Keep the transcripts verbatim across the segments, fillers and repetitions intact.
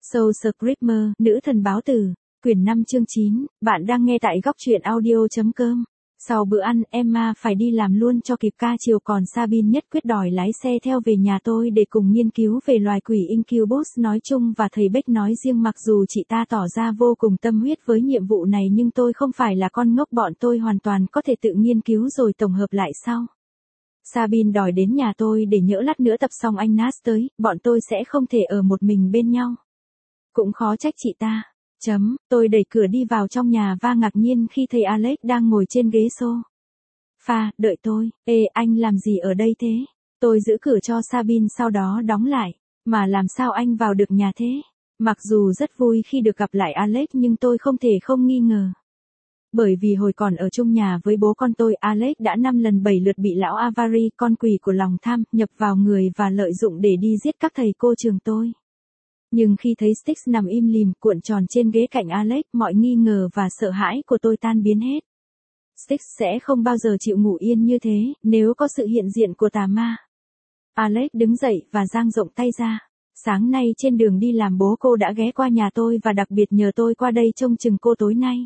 Soul Screamer, nữ thần báo tử, quyển năm chương chín, bạn đang nghe tại góc truyện audio.com. Sau bữa ăn, Emma phải đi làm luôn cho kịp ca chiều, còn Sabine nhất quyết đòi lái xe theo về nhà tôi để cùng nghiên cứu về loài quỷ Incubus nói chung và thầy Beck nói riêng. Mặc dù chị ta tỏ ra vô cùng tâm huyết với nhiệm vụ này nhưng tôi không phải là con ngốc, bọn tôi hoàn toàn có thể tự nghiên cứu rồi tổng hợp lại sau. Sabine đòi đến nhà tôi để nhỡ lát nữa tập xong anh Nas tới, bọn tôi sẽ không thể ở một mình bên nhau. Cũng khó trách chị ta. Chấm, tôi đẩy cửa đi vào trong nhà và ngạc nhiên khi thấy Alex đang ngồi trên ghế sofa, đợi tôi. Ê, anh làm gì ở đây thế? Tôi giữ cửa cho Sabine sau đó đóng lại. Mà làm sao anh vào được nhà thế? Mặc dù rất vui khi được gặp lại Alex nhưng tôi không thể không nghi ngờ. Bởi vì hồi còn ở chung nhà với bố con tôi, Alex đã năm lần bảy lượt bị lão Avari, con quỷ của lòng tham, nhập vào người và lợi dụng để đi giết các thầy cô trường tôi. Nhưng khi thấy Styx nằm im lìm cuộn tròn trên ghế cạnh Alex, mọi nghi ngờ và sợ hãi của tôi tan biến hết. Styx sẽ không bao giờ chịu ngủ yên như thế, nếu có sự hiện diện của tà ma. Alex đứng dậy và dang rộng tay ra. Sáng nay trên đường đi làm bố cô đã ghé qua nhà tôi và đặc biệt nhờ tôi qua đây trông chừng cô tối nay.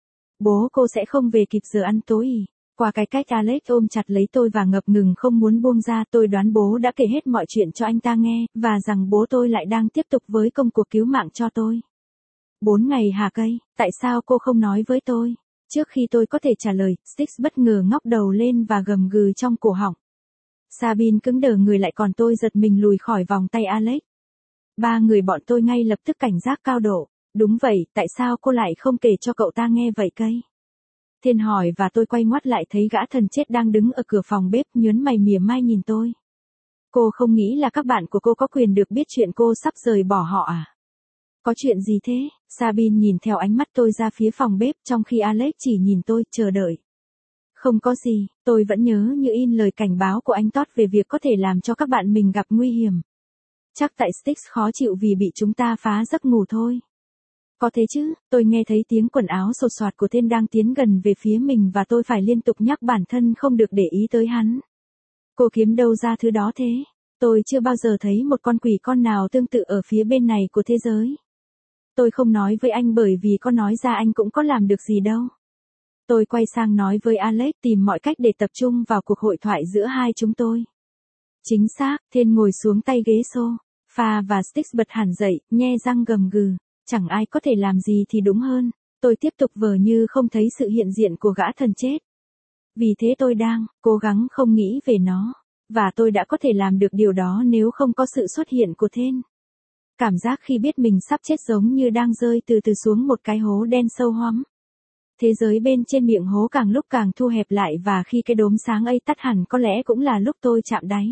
Bố cô sẽ không về kịp giờ ăn tối ì? Qua cái cách Alex ôm chặt lấy tôi và ngập ngừng không muốn buông ra, tôi đoán bố đã kể hết mọi chuyện cho anh ta nghe, và rằng bố tôi lại đang tiếp tục với công cuộc cứu mạng cho tôi. Bốn ngày hả cây, tại sao cô không nói với tôi? Trước khi tôi có thể trả lời, Styx bất ngờ ngóc đầu lên và gầm gừ trong cổ họng. Sabine cứng đờ người lại, còn tôi giật mình lùi khỏi vòng tay Alex. Ba người bọn tôi ngay lập tức cảnh giác cao độ. Đúng vậy, tại sao cô lại không kể cho cậu ta nghe vậy cây? Thiên hỏi và tôi quay ngoắt lại thấy gã thần chết đang đứng ở cửa phòng bếp, nhớn mày mỉa mai nhìn tôi. Cô không nghĩ là các bạn của cô có quyền được biết chuyện cô sắp rời bỏ họ à? Có chuyện gì thế? Sabine nhìn theo ánh mắt tôi ra phía phòng bếp trong khi Alex chỉ nhìn tôi, chờ đợi. Không có gì, tôi vẫn nhớ như in lời cảnh báo của anh Todd về việc có thể làm cho các bạn mình gặp nguy hiểm. Chắc tại Styx khó chịu vì bị chúng ta phá giấc ngủ thôi. Có thế chứ, tôi nghe thấy tiếng quần áo sột soạt của Thiên đang tiến gần về phía mình và tôi phải liên tục nhắc bản thân không được để ý tới hắn. Cô kiếm đâu ra thứ đó thế? Tôi chưa bao giờ thấy một con quỷ con nào tương tự ở phía bên này của thế giới. Tôi không nói với anh bởi vì có nói ra anh cũng có làm được gì đâu. Tôi quay sang nói với Alex, tìm mọi cách để tập trung vào cuộc hội thoại giữa hai chúng tôi. Chính xác, Thiên ngồi xuống tay ghế sofa và Styx bật hẳn dậy, nhe răng gầm gừ. Chẳng ai có thể làm gì thì đúng hơn. Tôi tiếp tục vờ như không thấy sự hiện diện của gã thần chết. Vì thế tôi đang cố gắng không nghĩ về nó. Và tôi đã có thể làm được điều đó nếu không có sự xuất hiện của Thiên. Cảm giác khi biết mình sắp chết giống như đang rơi từ từ xuống một cái hố đen sâu hoắm. Thế giới bên trên miệng hố càng lúc càng thu hẹp lại và khi cái đốm sáng ấy tắt hẳn có lẽ cũng là lúc tôi chạm đáy.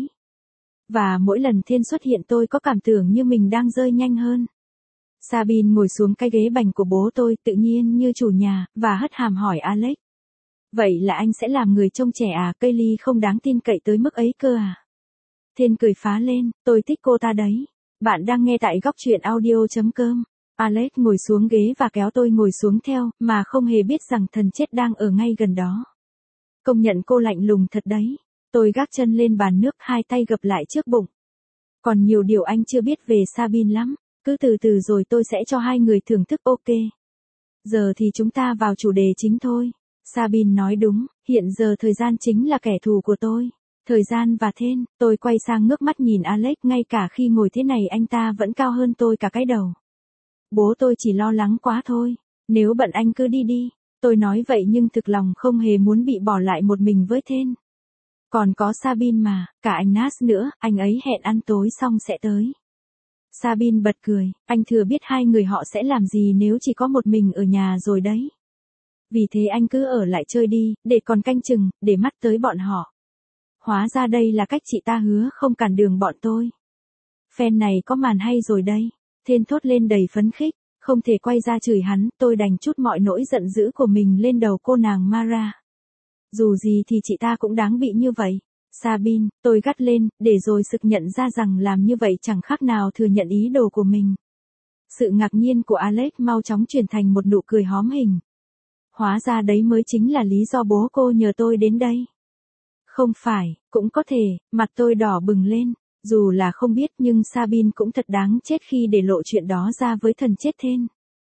Và mỗi lần Thiên xuất hiện tôi có cảm tưởng như mình đang rơi nhanh hơn. Sabine ngồi xuống cái ghế bành của bố tôi tự nhiên như chủ nhà, và hất hàm hỏi Alex. Vậy là anh sẽ làm người trông trẻ à, Kaylee không đáng tin cậy tới mức ấy cơ à? Thiên cười phá lên, tôi thích cô ta đấy. Bạn đang nghe tại góc truyện audio.com. Alex ngồi xuống ghế và kéo tôi ngồi xuống theo, mà không hề biết rằng thần chết đang ở ngay gần đó. Công nhận cô lạnh lùng thật đấy. Tôi gác chân lên bàn nước, hai tay gập lại trước bụng. Còn nhiều điều anh chưa biết về Sabine lắm. Cứ từ từ rồi tôi sẽ cho hai người thưởng thức, ok. Giờ thì chúng ta vào chủ đề chính thôi. Sabine nói đúng, hiện giờ thời gian chính là kẻ thù của tôi. Thời gian và Thiên. Tôi quay sang ngước mắt nhìn Alex, ngay cả khi ngồi thế này anh ta vẫn cao hơn tôi cả cái đầu. Bố tôi chỉ lo lắng quá thôi. Nếu bận anh cứ đi đi. Tôi nói vậy nhưng thực lòng không hề muốn bị bỏ lại một mình với Thiên. Còn có Sabine mà, cả anh Nas nữa, anh ấy hẹn ăn tối xong sẽ tới. Sabine bật cười, anh thừa biết hai người họ sẽ làm gì nếu chỉ có một mình ở nhà rồi đấy. Vì thế anh cứ ở lại chơi đi, để còn canh chừng, để mắt tới bọn họ. Hóa ra đây là cách chị ta hứa không cản đường bọn tôi. Fan này có màn hay rồi đây. Thiên thốt lên đầy phấn khích, không thể quay ra chửi hắn, tôi đành trút mọi nỗi giận dữ của mình lên đầu cô nàng Mara. Dù gì thì chị ta cũng đáng bị như vậy. Sabine, tôi gắt lên, để rồi sực nhận ra rằng làm như vậy chẳng khác nào thừa nhận ý đồ của mình. Sự ngạc nhiên của Alex mau chóng chuyển thành một nụ cười hóm hình. Hóa ra đấy mới chính là lý do bố cô nhờ tôi đến đây. Không phải, cũng có thể, mặt tôi đỏ bừng lên. Dù là không biết nhưng Sabine cũng thật đáng chết khi để lộ chuyện đó ra với thần chết thên.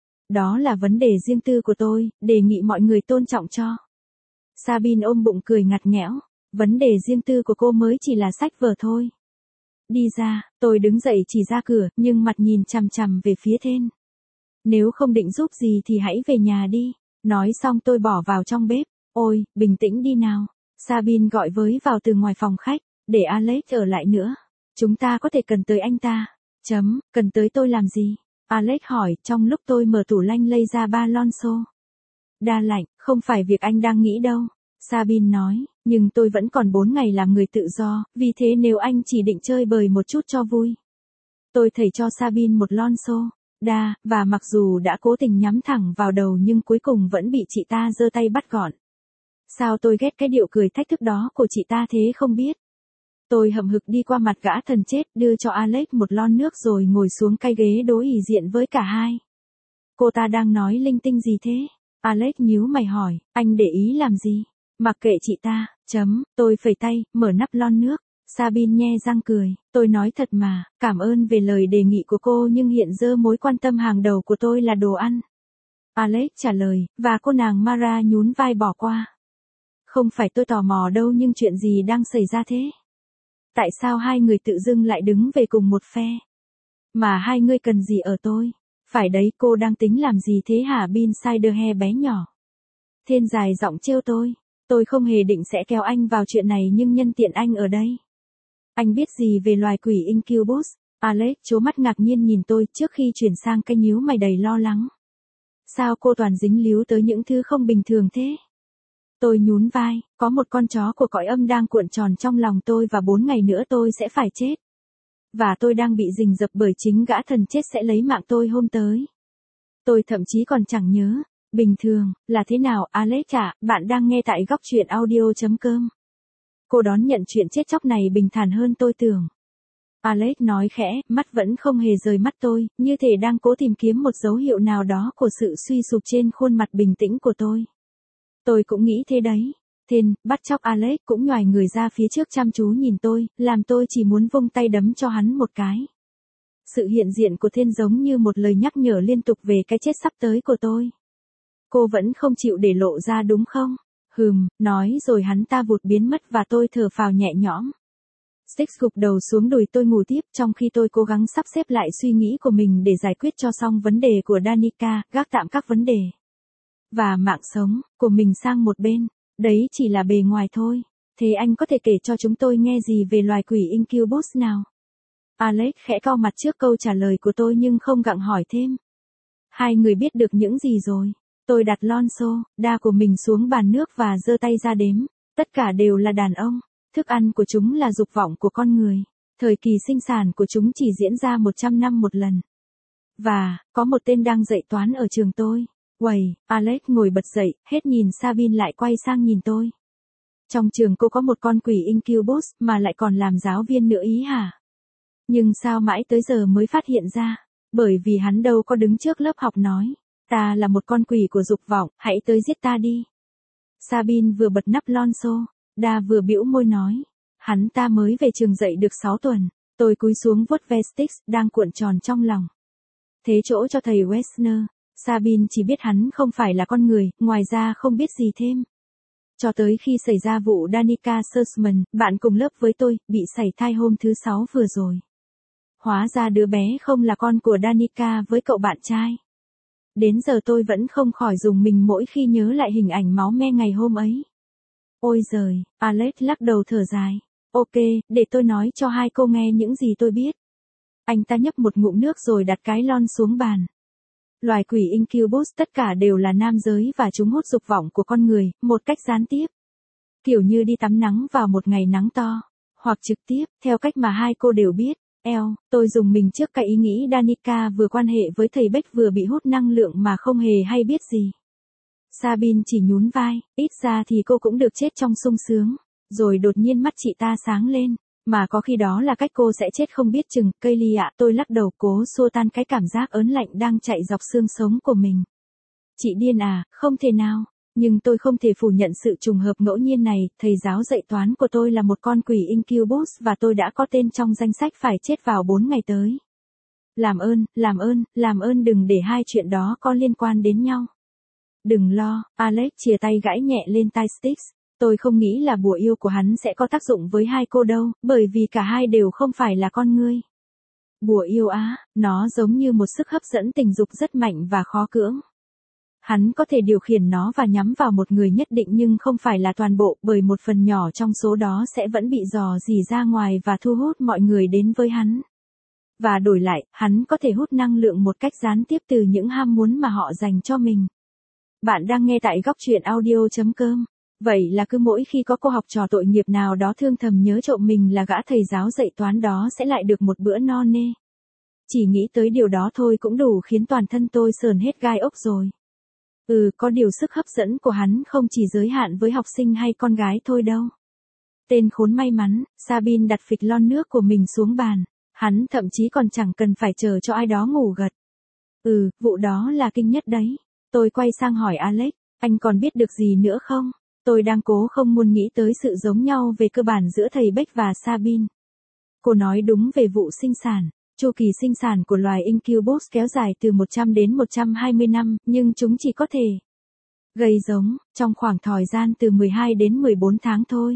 Đó là vấn đề riêng tư của tôi, đề nghị mọi người tôn trọng cho. Sabine ôm bụng cười ngặt nghẽo. Vấn đề riêng tư của cô mới chỉ là sách vở thôi. Đi ra, tôi đứng dậy chỉ ra cửa, nhưng mặt nhìn chằm chằm về phía thên. Nếu không định giúp gì thì hãy về nhà đi. Nói xong tôi bỏ vào trong bếp. Ôi, bình tĩnh đi nào. Sabine gọi với vào từ ngoài phòng khách, để Alex ở lại nữa. Chúng ta có thể cần tới anh ta. Chấm, cần tới tôi làm gì? Alex hỏi, trong lúc tôi mở tủ lạnh lây ra ba lon xô. Đa lạnh, không phải việc anh đang nghĩ đâu. Sabine nói, nhưng tôi vẫn còn bốn ngày làm người tự do, vì thế nếu anh chỉ định chơi bời một chút cho vui. Tôi thầy cho Sabine một lon xô. Đa, và mặc dù đã cố tình nhắm thẳng vào đầu nhưng cuối cùng vẫn bị chị ta giơ tay bắt gọn. Sao tôi ghét cái điệu cười thách thức đó của chị ta thế không biết. Tôi hậm hực đi qua mặt gã thần chết, đưa cho Alex một lon nước rồi ngồi xuống cái ghế đối ỷ diện với cả hai. Cô ta đang nói linh tinh gì thế? Alex nhíu mày hỏi, anh để ý làm gì? Mặc kệ chị ta, chấm, tôi phẩy tay, mở nắp lon nước. Sabine nhe răng cười, tôi nói thật mà, cảm ơn về lời đề nghị của cô nhưng hiện giờ mối quan tâm hàng đầu của tôi là đồ ăn. Alex trả lời, và cô nàng Mara nhún vai bỏ qua. Không phải tôi tò mò đâu nhưng chuyện gì đang xảy ra thế? Tại sao hai người tự dưng lại đứng về cùng một phe? Mà hai người cần gì ở tôi? Phải đấy, cô đang tính làm gì thế hả Bin Siderhe bé nhỏ? Thên dài giọng trêu tôi. Tôi không hề định sẽ kéo anh vào chuyện này nhưng nhân tiện anh ở đây. Anh biết gì về loài quỷ Incubus? Alex trố mắt ngạc nhiên nhìn tôi trước khi chuyển sang cái nhíu mày đầy lo lắng. Sao cô toàn dính líu tới những thứ không bình thường thế? Tôi nhún vai, có một con chó của cõi âm đang cuộn tròn trong lòng tôi và bốn ngày nữa tôi sẽ phải chết. Và tôi đang bị rình rập bởi chính gã thần chết sẽ lấy mạng tôi hôm tới. Tôi thậm chí còn chẳng nhớ. Bình thường, là thế nào Alex ạ, bạn đang nghe tại góc truyện audio.com. Cô đón nhận chuyện chết chóc này bình thản hơn tôi tưởng. Alex nói khẽ, mắt vẫn không hề rời mắt tôi, như thể đang cố tìm kiếm một dấu hiệu nào đó của sự suy sụp trên khuôn mặt bình tĩnh của tôi. Tôi cũng nghĩ thế đấy. Thên, bắt chóc Alex cũng nhoài người ra phía trước chăm chú nhìn tôi, làm tôi chỉ muốn vung tay đấm cho hắn một cái. Sự hiện diện của Thên giống như một lời nhắc nhở liên tục về cái chết sắp tới của tôi. Cô vẫn không chịu để lộ ra đúng không? Hừm, nói rồi hắn ta vụt biến mất và tôi thở phào nhẹ nhõm. Six gục đầu xuống đùi tôi ngủ tiếp trong khi tôi cố gắng sắp xếp lại suy nghĩ của mình để giải quyết cho xong vấn đề của Danica, gác tạm các vấn đề. Và mạng sống của mình sang một bên. Đấy chỉ là bề ngoài thôi. Thế anh có thể kể cho chúng tôi nghe gì về loài quỷ Incubus nào? Alex khẽ cau mặt trước câu trả lời của tôi nhưng không gặng hỏi thêm. Hai người biết được những gì rồi? Tôi đặt lon xô, đa của mình xuống bàn nước và giơ tay ra đếm. Tất cả đều là đàn ông. Thức ăn của chúng là dục vọng của con người. Thời kỳ sinh sản của chúng chỉ diễn ra một trăm năm một lần. Và, có một tên đang dạy toán ở trường tôi. Uầy, Alex ngồi bật dậy, hết nhìn Sabine lại quay sang nhìn tôi. Trong trường cô có một con quỷ Incubus mà lại còn làm giáo viên nữa ý hả? Nhưng sao mãi tới giờ mới phát hiện ra? Bởi vì hắn đâu có đứng trước lớp học nói. Ta là một con quỷ của dục vọng, hãy tới giết ta đi. Sabine vừa bật nắp lon xô, Đa vừa bĩu môi nói. Hắn ta mới về trường dạy được sáu tuần. Tôi cúi xuống vuốt ve Styx đang cuộn tròn trong lòng. Thế chỗ cho thầy Wessner. Sabine chỉ biết hắn không phải là con người, ngoài ra không biết gì thêm. Cho tới khi xảy ra vụ Danica Sussman, bạn cùng lớp với tôi, bị sảy thai hôm thứ sáu vừa rồi. Hóa ra đứa bé không là con của Danica với cậu bạn trai. Đến giờ tôi vẫn không khỏi rùng mình mỗi khi nhớ lại hình ảnh máu me ngày hôm ấy. Ôi giời, Alex lắc đầu thở dài. Ok, để tôi nói cho hai cô nghe những gì tôi biết. Anh ta nhấp một ngụm nước rồi đặt cái lon xuống bàn. Loài quỷ Incubus tất cả đều là nam giới và chúng hút dục vọng của con người, một cách gián tiếp. Kiểu như đi tắm nắng vào một ngày nắng to. Hoặc trực tiếp, theo cách mà hai cô đều biết. Eo, tôi dùng mình trước cái ý nghĩ Danica vừa quan hệ với thầy Beck vừa bị hút năng lượng mà không hề hay biết gì. Sabine chỉ nhún vai, ít ra thì cô cũng được chết trong sung sướng. Rồi đột nhiên mắt chị ta sáng lên. Mà có khi đó là cách cô sẽ chết không biết chừng. Kaylee ạ, tôi lắc đầu cố xua tan cái cảm giác ớn lạnh đang chạy dọc xương sống của mình. Chị điên à, không thể nào. Nhưng tôi không thể phủ nhận sự trùng hợp ngẫu nhiên này, thầy giáo dạy toán của tôi là một con quỷ incubus và tôi đã có tên trong danh sách phải chết vào bốn ngày tới. Làm ơn, làm ơn, làm ơn đừng để hai chuyện đó có liên quan đến nhau. Đừng lo, Alex chìa tay gãi nhẹ lên tai Styx. Tôi không nghĩ là bùa yêu của hắn sẽ có tác dụng với hai cô đâu, bởi vì cả hai đều không phải là con ngươi. Bùa yêu á, nó giống như một sức hấp dẫn tình dục rất mạnh và khó cưỡng. Hắn có thể điều khiển nó và nhắm vào một người nhất định nhưng không phải là toàn bộ, bởi một phần nhỏ trong số đó sẽ vẫn bị dò dỉ ra ngoài và thu hút mọi người đến với hắn. Và đổi lại, hắn có thể hút năng lượng một cách gián tiếp từ những ham muốn mà họ dành cho mình. Bạn đang nghe tại góc truyện audio chấm com. Vậy là cứ mỗi khi có cô học trò tội nghiệp nào đó thương thầm nhớ trộm mình là gã thầy giáo dạy toán đó sẽ lại được một bữa no nê. Chỉ nghĩ tới điều đó thôi cũng đủ khiến toàn thân tôi sởn hết gai ốc rồi. Ừ, có điều sức hấp dẫn của hắn không chỉ giới hạn với học sinh hay con gái thôi đâu. Tên khốn may mắn, Sabine đặt phịch lon nước của mình xuống bàn. Hắn thậm chí còn chẳng cần phải chờ cho ai đó ngủ gật. Ừ, vụ đó là kinh nhất đấy. Tôi quay sang hỏi Alex, anh còn biết được gì nữa không? Tôi đang cố không muốn nghĩ tới sự giống nhau về cơ bản giữa thầy Beck và Sabine. Cô nói đúng về vụ sinh sản. Chu kỳ sinh sản của loài incubus kéo dài từ một trăm đến một trăm hai mươi năm, nhưng chúng chỉ có thể gây giống trong khoảng thời gian từ mười hai đến mười bốn tháng thôi.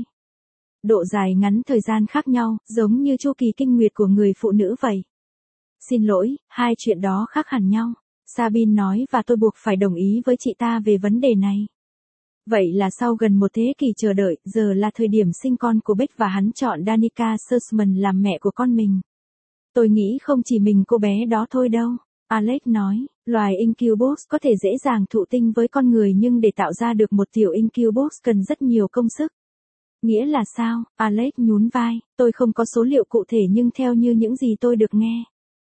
Độ dài ngắn thời gian khác nhau, giống như chu kỳ kinh nguyệt của người phụ nữ vậy. Xin lỗi, hai chuyện đó khác hẳn nhau. Sabine nói và tôi buộc phải đồng ý với chị ta về vấn đề này. Vậy là sau gần một thế kỷ chờ đợi, giờ là thời điểm sinh con của Beck và hắn chọn Danica Sussman làm mẹ của con mình. Tôi nghĩ không chỉ mình cô bé đó thôi đâu. Alex nói, loài incubus có thể dễ dàng thụ tinh với con người nhưng để tạo ra được một tiểu incubus cần rất nhiều công sức. Nghĩa là sao? Alex nhún vai, tôi không có số liệu cụ thể nhưng theo như những gì tôi được nghe.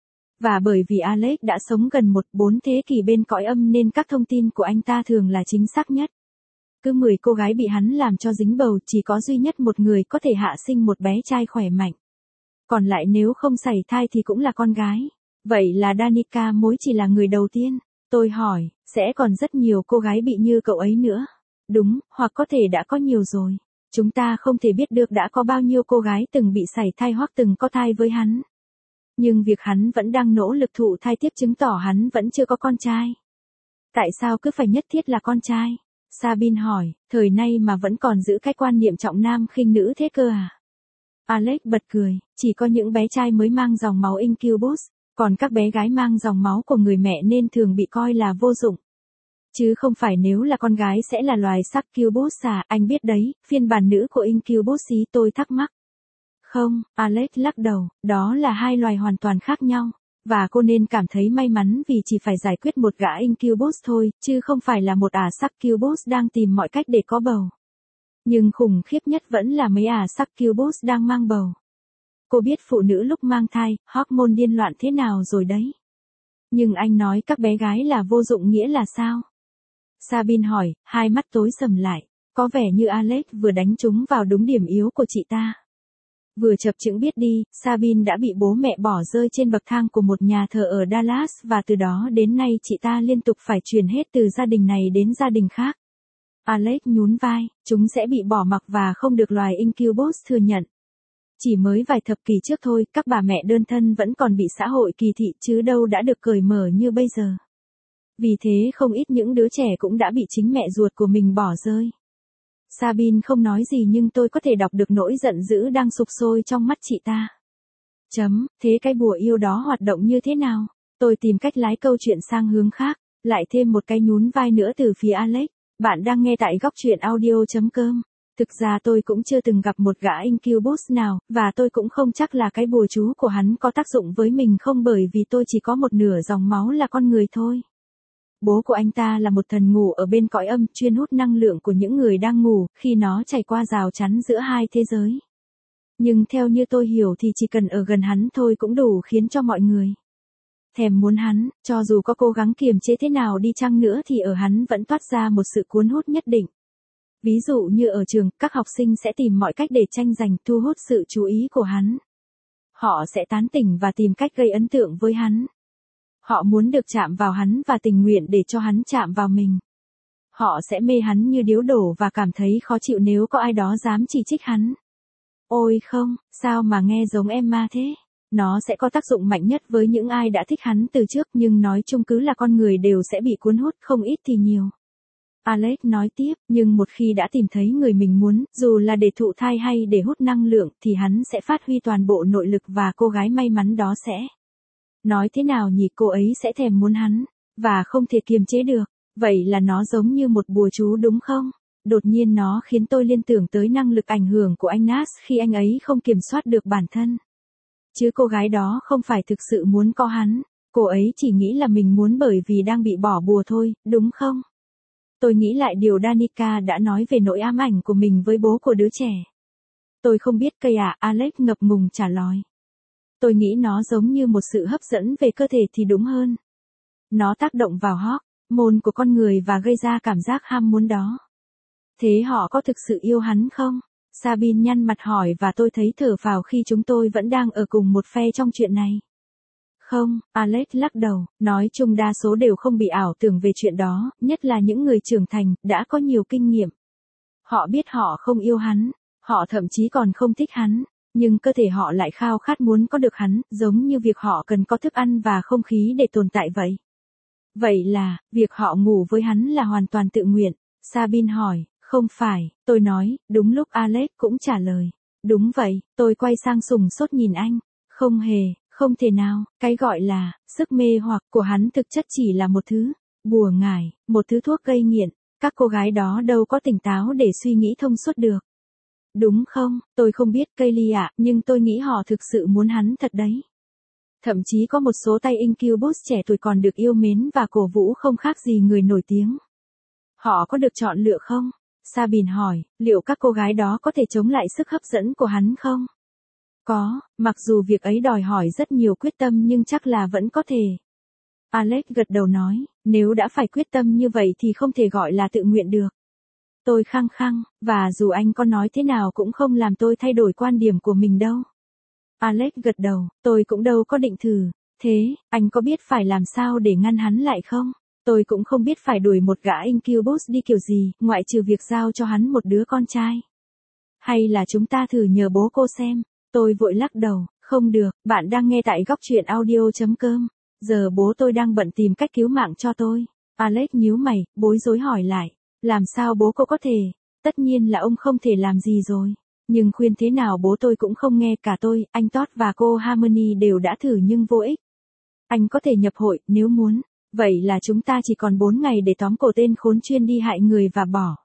Và bởi vì Alex đã sống gần một bốn thế kỷ bên cõi âm nên các thông tin của anh ta thường là chính xác nhất. Cứ mười cô gái bị hắn làm cho dính bầu chỉ có duy nhất một người có thể hạ sinh một bé trai khỏe mạnh. Còn lại nếu không sảy thai thì cũng là con gái. Vậy là Danica mới chỉ là người đầu tiên. Tôi hỏi, sẽ còn rất nhiều cô gái bị như cậu ấy nữa. Đúng, hoặc có thể đã có nhiều rồi. Chúng ta không thể biết được đã có bao nhiêu cô gái từng bị sảy thai hoặc từng có thai với hắn. Nhưng việc hắn vẫn đang nỗ lực thụ thai tiếp chứng tỏ hắn vẫn chưa có con trai. Tại sao cứ phải nhất thiết là con trai? Sabine hỏi, thời nay mà vẫn còn giữ cái quan niệm trọng nam khinh nữ thế cơ à? Alex bật cười, chỉ có những bé trai mới mang dòng máu incubus, còn các bé gái mang dòng máu của người mẹ nên thường bị coi là vô dụng. Chứ không phải nếu là con gái sẽ là loài succubus à, anh biết đấy, phiên bản nữ của incubus ý, tôi thắc mắc. Không, Alex lắc đầu, đó là hai loài hoàn toàn khác nhau. Và cô nên cảm thấy may mắn vì chỉ phải giải quyết một gã incubus thôi, chứ không phải là một ả succubus đang tìm mọi cách để có bầu. Nhưng khủng khiếp nhất vẫn là mấy ả succubus đang mang bầu. Cô biết phụ nữ lúc mang thai, hormone điên loạn thế nào rồi đấy. Nhưng anh nói các bé gái là vô dụng nghĩa là sao? Sabine hỏi, hai mắt tối sầm lại. Có vẻ như Alex vừa đánh trúng vào đúng điểm yếu của chị ta. Vừa chập chững biết đi, Sabine đã bị bố mẹ bỏ rơi trên bậc thang của một nhà thờ ở Dallas và từ đó đến nay chị ta liên tục phải chuyển hết từ gia đình này đến gia đình khác. Alex nhún vai, chúng sẽ bị bỏ mặc và không được loài incubus thừa nhận. Chỉ mới vài thập kỷ trước thôi, các bà mẹ đơn thân vẫn còn bị xã hội kỳ thị chứ đâu đã được cởi mở như bây giờ. Vì thế không ít những đứa trẻ cũng đã bị chính mẹ ruột của mình bỏ rơi. Sabine không nói gì nhưng tôi có thể đọc được nỗi giận dữ đang sục sôi trong mắt chị ta. Chấm, thế cái bùa yêu đó hoạt động như thế nào? Tôi tìm cách lái câu chuyện sang hướng khác, lại thêm một cái nhún vai nữa từ phía Alex. Bạn đang nghe tại góc truyện audio chấm com. Thực ra tôi cũng chưa từng gặp một gã incubus nào, và tôi cũng không chắc là cái bùa chú của hắn có tác dụng với mình không bởi vì tôi chỉ có một nửa dòng máu là con người thôi. Bố của anh ta là một thần ngủ ở bên cõi âm chuyên hút năng lượng của những người đang ngủ khi nó chảy qua rào chắn giữa hai thế giới. Nhưng theo như tôi hiểu thì chỉ cần ở gần hắn thôi cũng đủ khiến cho mọi người thèm muốn hắn, cho dù có cố gắng kiềm chế thế nào đi chăng nữa thì ở hắn vẫn toát ra một sự cuốn hút nhất định. Ví dụ như ở trường, các học sinh sẽ tìm mọi cách để tranh giành thu hút sự chú ý của hắn. Họ sẽ tán tỉnh và tìm cách gây ấn tượng với hắn. Họ muốn được chạm vào hắn và tình nguyện để cho hắn chạm vào mình. Họ sẽ mê hắn như điếu đổ và cảm thấy khó chịu nếu có ai đó dám chỉ trích hắn. Ôi không, sao mà nghe giống Emma thế? Nó sẽ có tác dụng mạnh nhất với những ai đã thích hắn từ trước, nhưng nói chung cứ là con người đều sẽ bị cuốn hút, không ít thì nhiều. Alex nói tiếp, nhưng một khi đã tìm thấy người mình muốn, dù là để thụ thai hay để hút năng lượng, thì hắn sẽ phát huy toàn bộ nội lực và cô gái may mắn đó sẽ. Nói thế nào nhỉ, cô ấy sẽ thèm muốn hắn, và không thể kiềm chế được. Vậy là nó giống như một bùa chú đúng không? Đột nhiên nó khiến tôi liên tưởng tới năng lực ảnh hưởng của anh Nas khi anh ấy không kiểm soát được bản thân. Chứ cô gái đó không phải thực sự muốn có hắn, cô ấy chỉ nghĩ là mình muốn bởi vì đang bị bỏ bùa thôi, đúng không? Tôi nghĩ lại điều Danica đã nói về nỗi ám ảnh của mình với bố của đứa trẻ. Tôi không biết cây à, Alex ngập ngùng trả lời. Tôi nghĩ nó giống như một sự hấp dẫn về cơ thể thì đúng hơn. Nó tác động vào hormone của con người và gây ra cảm giác ham muốn đó. Thế họ có thực sự yêu hắn không? Sabine nhăn mặt hỏi và tôi thấy thở phào khi chúng tôi vẫn đang ở cùng một phe trong chuyện này. Không, Alex lắc đầu, nói chung đa số đều không bị ảo tưởng về chuyện đó, nhất là những người trưởng thành, đã có nhiều kinh nghiệm. Họ biết họ không yêu hắn, họ thậm chí còn không thích hắn, nhưng cơ thể họ lại khao khát muốn có được hắn, giống như việc họ cần có thức ăn và không khí để tồn tại vậy. Vậy là, việc họ ngủ với hắn là hoàn toàn tự nguyện, Sabine hỏi. Không phải, tôi nói, đúng lúc Alex cũng trả lời. Đúng vậy, tôi quay sang sùng sốt nhìn anh. Không hề, không thể nào, cái gọi là, sức mê hoặc của hắn thực chất chỉ là một thứ, bùa ngải, một thứ thuốc gây nghiện. Các cô gái đó đâu có tỉnh táo để suy nghĩ thông suốt được. Đúng không, tôi không biết Kaylee ạ, nhưng tôi nghĩ họ thực sự muốn hắn thật đấy. Thậm chí có một số tay incubus trẻ tuổi còn được yêu mến và cổ vũ không khác gì người nổi tiếng. Họ có được chọn lựa không? Sabine hỏi, liệu các cô gái đó có thể chống lại sức hấp dẫn của hắn không? Có, mặc dù việc ấy đòi hỏi rất nhiều quyết tâm nhưng chắc là vẫn có thể. Alex gật đầu nói, nếu đã phải quyết tâm như vậy thì không thể gọi là tự nguyện được. Tôi khăng khăng, và dù anh có nói thế nào cũng không làm tôi thay đổi quan điểm của mình đâu. Alex gật đầu, tôi cũng đâu có định thử. Thế, anh có biết phải làm sao để ngăn hắn lại không? Tôi cũng không biết phải đuổi một gã incubus đi kiểu gì, ngoại trừ việc giao cho hắn một đứa con trai. Hay là chúng ta thử nhờ bố cô xem. Tôi vội lắc đầu, không được, bạn đang nghe tại góc truyện audio chấm com. Giờ bố tôi đang bận tìm cách cứu mạng cho tôi. Alex nhíu mày, bối rối hỏi lại. Làm sao bố cô có thể? Tất nhiên là ông không thể làm gì rồi. Nhưng khuyên thế nào bố tôi cũng không nghe, cả tôi, anh Todd và cô Harmony đều đã thử nhưng vô ích. Anh có thể nhập hội, nếu muốn. Vậy là chúng ta chỉ còn bốn ngày để tóm cổ tên khốn chuyên đi hại người và bỏ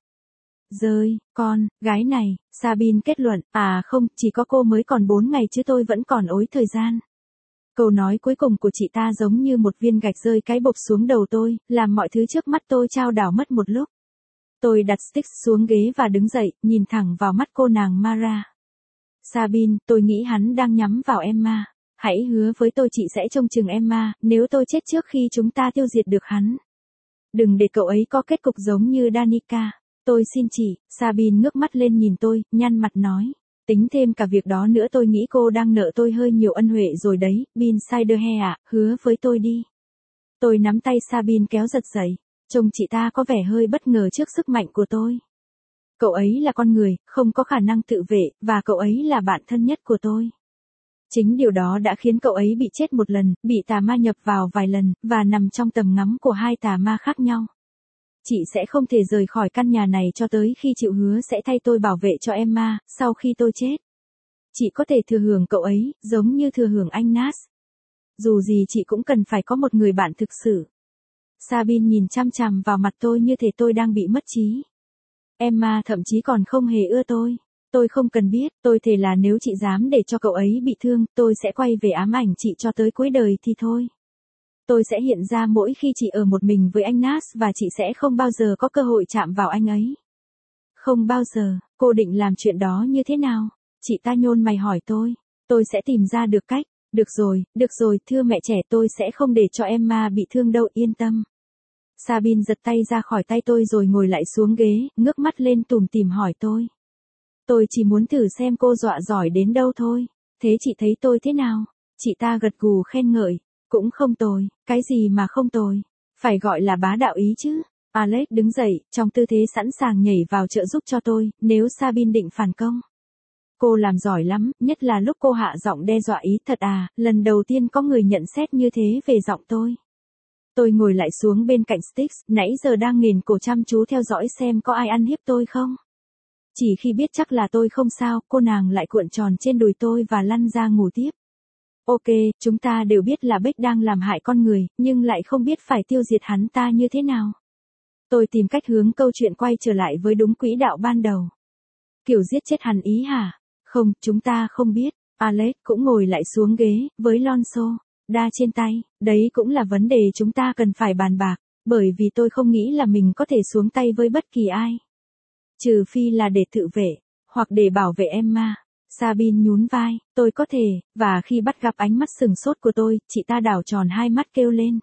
rơi con gái này, Sabine kết luận. À không, chỉ có cô mới còn bốn ngày chứ tôi vẫn còn ối thời gian. Câu nói cuối cùng của chị ta giống như một viên gạch rơi cái bộp xuống đầu tôi, làm mọi thứ trước mắt tôi chao đảo mất một lúc. Tôi đặt stick xuống ghế và đứng dậy, nhìn thẳng vào mắt cô nàng Mara. Sabine, tôi nghĩ hắn đang nhắm vào Emma. Hãy hứa với tôi chị sẽ trông chừng Emma, nếu tôi chết trước khi chúng ta tiêu diệt được hắn. Đừng để cậu ấy có kết cục giống như Danica. Tôi xin chị. Sabine ngước mắt lên nhìn tôi, nhăn mặt nói. Tính thêm cả việc đó nữa tôi nghĩ cô đang nợ tôi hơi nhiều ân huệ rồi đấy, Bin Siderhe ạ, hứa với tôi đi. Tôi nắm tay Sabine kéo giật dậy. Trông chị ta có vẻ hơi bất ngờ trước sức mạnh của tôi. Cậu ấy là con người, không có khả năng tự vệ, và cậu ấy là bạn thân nhất của tôi. Chính điều đó đã khiến cậu ấy bị chết một lần, bị tà ma nhập vào vài lần, và nằm trong tầm ngắm của hai tà ma khác nhau. Chị sẽ không thể rời khỏi căn nhà này cho tới khi chịu hứa sẽ thay tôi bảo vệ cho Emma, sau khi tôi chết. Chị có thể thừa hưởng cậu ấy, giống như thừa hưởng anh Nas. Dù gì chị cũng cần phải có một người bạn thực sự. Sabine nhìn chăm chằm vào mặt tôi như thể tôi đang bị mất trí. Emma thậm chí còn không hề ưa tôi. Tôi không cần biết, tôi thề là nếu chị dám để cho cậu ấy bị thương, tôi sẽ quay về ám ảnh chị cho tới cuối đời thì thôi. Tôi sẽ hiện ra mỗi khi chị ở một mình với anh Nas và chị sẽ không bao giờ có cơ hội chạm vào anh ấy. Không bao giờ, cô định làm chuyện đó như thế nào? Chị ta nhôn mày hỏi tôi. Tôi sẽ tìm ra được cách. Được rồi, được rồi, thưa mẹ trẻ, tôi sẽ không để cho Emma bị thương đâu, yên tâm. Sabine giật tay ra khỏi tay tôi rồi ngồi lại xuống ghế, ngước mắt lên tủm tỉm hỏi tôi. Tôi chỉ muốn thử xem cô dọa giỏi đến đâu thôi. Thế chị thấy tôi thế nào? Chị ta gật gù khen ngợi. Cũng không tồi, cái gì mà không tồi. Phải gọi là bá đạo ý chứ. Alex đứng dậy, trong tư thế sẵn sàng nhảy vào trợ giúp cho tôi, nếu Sabine định phản công. Cô làm giỏi lắm, nhất là lúc cô hạ giọng đe dọa ý thật à, lần đầu tiên có người nhận xét như thế về giọng tôi. Tôi ngồi lại xuống bên cạnh Styx, nãy giờ đang nghiền cổ chăm chú theo dõi xem có ai ăn hiếp tôi không. Chỉ khi biết chắc là tôi không sao, cô nàng lại cuộn tròn trên đùi tôi và lăn ra ngủ tiếp. Ok, chúng ta đều biết là Beck đang làm hại con người, nhưng lại không biết phải tiêu diệt hắn ta như thế nào. Tôi tìm cách hướng câu chuyện quay trở lại với đúng quỹ đạo ban đầu. Kiểu giết chết hắn ý hả? Không, chúng ta không biết. Alex cũng ngồi lại xuống ghế, với Lonso đa trên tay, đấy cũng là vấn đề chúng ta cần phải bàn bạc, bởi vì tôi không nghĩ là mình có thể xuống tay với bất kỳ ai. Trừ phi là để tự vệ, hoặc để bảo vệ Emma. Sabine nhún vai, tôi có thể, và khi bắt gặp ánh mắt sừng sốt của tôi, chị ta đảo tròn hai mắt kêu lên.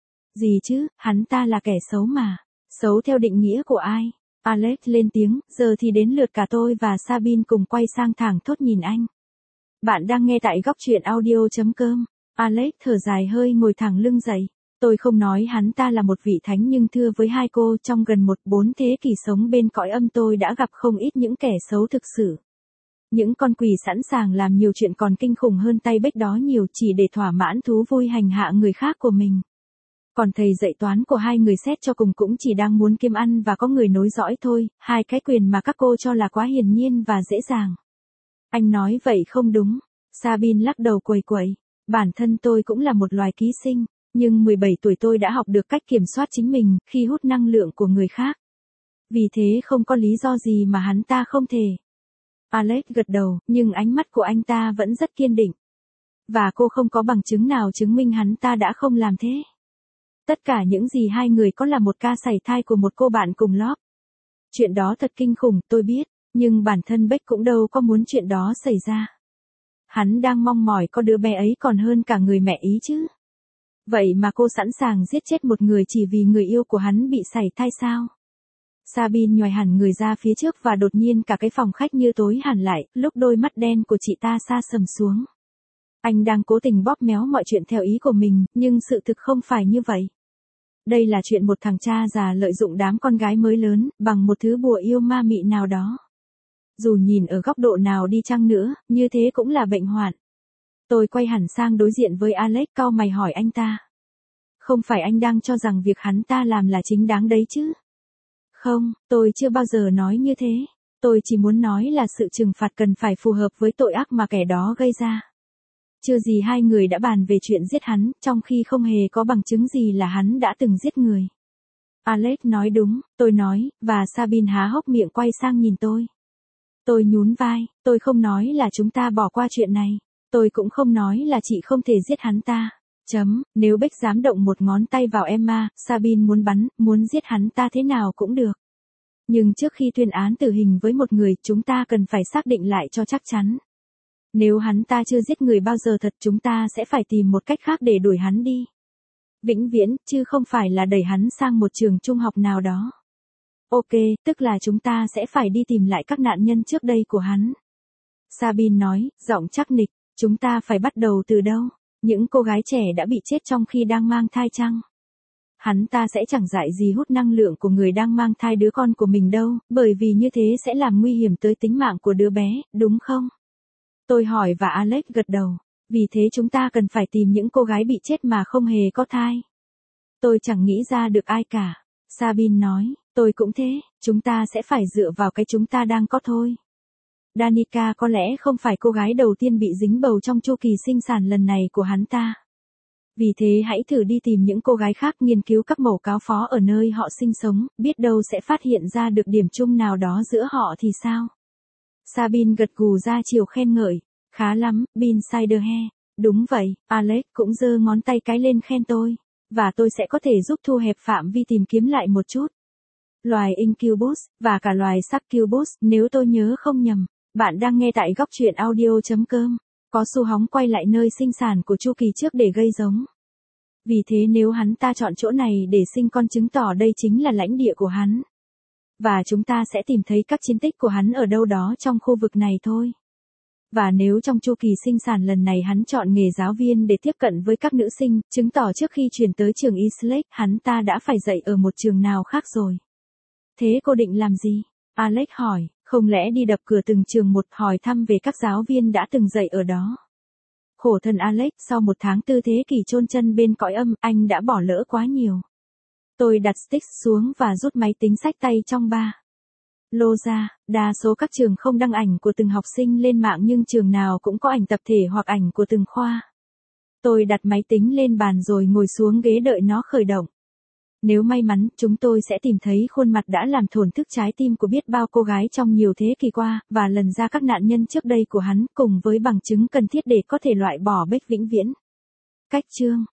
Gì chứ, hắn ta là kẻ xấu mà. Xấu theo định nghĩa của ai? Alex lên tiếng, giờ thì đến lượt cả tôi và Sabine cùng quay sang thẳng thốt nhìn anh. Bạn đang nghe tại góc truyện audio chấm com. Alex thở dài hơi ngồi thẳng lưng dậy. Tôi không nói hắn ta là một vị thánh nhưng thưa với hai cô trong gần một bốn thế kỷ sống bên cõi âm tôi đã gặp không ít những kẻ xấu thực sự. Những con quỷ sẵn sàng làm nhiều chuyện còn kinh khủng hơn tay Beck đó nhiều chỉ để thỏa mãn thú vui hành hạ người khác của mình. Còn thầy dạy toán của hai người xét cho cùng cũng chỉ đang muốn kiếm ăn và có người nối dõi thôi, hai cái quyền mà các cô cho là quá hiển nhiên và dễ dàng. Anh nói vậy không đúng. Sabine lắc đầu quẩy quẩy. Bản thân tôi cũng là một loài ký sinh, nhưng mười bảy tuổi tôi đã học được cách kiểm soát chính mình khi hút năng lượng của người khác. Vì thế không có lý do gì mà hắn ta không thể. Alex gật đầu, nhưng ánh mắt của anh ta vẫn rất kiên định. Và cô không có bằng chứng nào chứng minh hắn ta đã không làm thế. Tất cả những gì hai người có là một ca sảy thai của một cô bạn cùng lớp. Chuyện đó thật kinh khủng, tôi biết, nhưng bản thân Beck cũng đâu có muốn chuyện đó xảy ra. Hắn đang mong mỏi có đứa bé ấy còn hơn cả người mẹ ý chứ. Vậy mà cô sẵn sàng giết chết một người chỉ vì người yêu của hắn bị sảy thai sao? Sabine nhoài hẳn người ra phía trước và đột nhiên cả cái phòng khách như tối hẳn lại, lúc đôi mắt đen của chị ta sa sầm xuống. Anh đang cố tình bóp méo mọi chuyện theo ý của mình, nhưng sự thực không phải như vậy. Đây là chuyện một thằng cha già lợi dụng đám con gái mới lớn, bằng một thứ bùa yêu ma mị nào đó. Dù nhìn ở góc độ nào đi chăng nữa, như thế cũng là bệnh hoạn. Tôi quay hẳn sang đối diện với Alex cau mày hỏi anh ta. Không phải anh đang cho rằng việc hắn ta làm là chính đáng đấy chứ? Không, tôi chưa bao giờ nói như thế. Tôi chỉ muốn nói là sự trừng phạt cần phải phù hợp với tội ác mà kẻ đó gây ra. Chưa gì hai người đã bàn về chuyện giết hắn, trong khi không hề có bằng chứng gì là hắn đã từng giết người. Alex nói đúng, tôi nói, và Sabine há hốc miệng quay sang nhìn tôi. Tôi nhún vai, tôi không nói là chúng ta bỏ qua chuyện này. Tôi cũng không nói là chị không thể giết hắn ta. Chấm, nếu Beck dám động một ngón tay vào Emma, Sabine muốn bắn, muốn giết hắn ta thế nào cũng được. Nhưng trước khi tuyên án tử hình với một người, chúng ta cần phải xác định lại cho chắc chắn. Nếu hắn ta chưa giết người bao giờ thật chúng ta sẽ phải tìm một cách khác để đuổi hắn đi. Vĩnh viễn, chứ không phải là đẩy hắn sang một trường trung học nào đó. Ok, tức là chúng ta sẽ phải đi tìm lại các nạn nhân trước đây của hắn. Sabine nói, giọng chắc nịch, chúng ta phải bắt đầu từ đâu? Những cô gái trẻ đã bị chết trong khi đang mang thai chăng? Hắn ta sẽ chẳng dại gì hút năng lượng của người đang mang thai đứa con của mình đâu, bởi vì như thế sẽ làm nguy hiểm tới tính mạng của đứa bé, đúng không? Tôi hỏi và Alex gật đầu. Vì thế chúng ta cần phải tìm những cô gái bị chết mà không hề có thai. Tôi chẳng nghĩ ra được ai cả. Sabine nói, tôi cũng thế, chúng ta sẽ phải dựa vào cái chúng ta đang có thôi. Danica có lẽ không phải cô gái đầu tiên bị dính bầu trong chu kỳ sinh sản lần này của hắn ta. Vì thế hãy thử đi tìm những cô gái khác nghiên cứu các mẫu cáo phó ở nơi họ sinh sống, biết đâu sẽ phát hiện ra được điểm chung nào đó giữa họ thì sao? Sabine gật gù ra chiều khen ngợi. Khá lắm, Bin Siderhe. Đúng vậy, Alex cũng giơ ngón tay cái lên khen tôi. Và tôi sẽ có thể giúp thu hẹp phạm vi tìm kiếm lại một chút. Loài Incubus, và cả loài Succubus, nếu tôi nhớ không nhầm. Bạn đang nghe tại góc truyện audio chấm com. Có xu hóng quay lại nơi sinh sản của chu kỳ trước để gây giống. Vì thế nếu hắn ta chọn chỗ này để sinh con chứng tỏ đây chính là lãnh địa của hắn. Và chúng ta sẽ tìm thấy các chiến tích của hắn ở đâu đó trong khu vực này thôi. và nếu trong chu kỳ sinh sản lần này hắn chọn nghề giáo viên để tiếp cận với các nữ sinh, chứng tỏ trước khi chuyển tới trường Eastlake, hắn ta đã phải dạy ở một trường nào khác rồi. Thế cô định làm gì? Alex hỏi, không lẽ đi đập cửa từng trường một hỏi thăm về các giáo viên đã từng dạy ở đó. Khổ thân Alex, sau một tháng tư thế kỷ chôn chân bên cõi âm, anh đã bỏ lỡ quá nhiều. Tôi đặt stick xuống và rút máy tính xách tay trong ba lô ra. Đa số các trường không đăng ảnh của từng học sinh lên mạng nhưng trường nào cũng có ảnh tập thể hoặc ảnh của từng khoa. Tôi đặt máy tính lên bàn rồi ngồi xuống ghế đợi nó khởi động. Nếu may mắn, chúng tôi sẽ tìm thấy khuôn mặt đã làm thổn thức trái tim của biết bao cô gái trong nhiều thế kỷ qua, và lần ra các nạn nhân trước đây của hắn, cùng với bằng chứng cần thiết để có thể loại bỏ Beck vĩnh viễn. Cách chương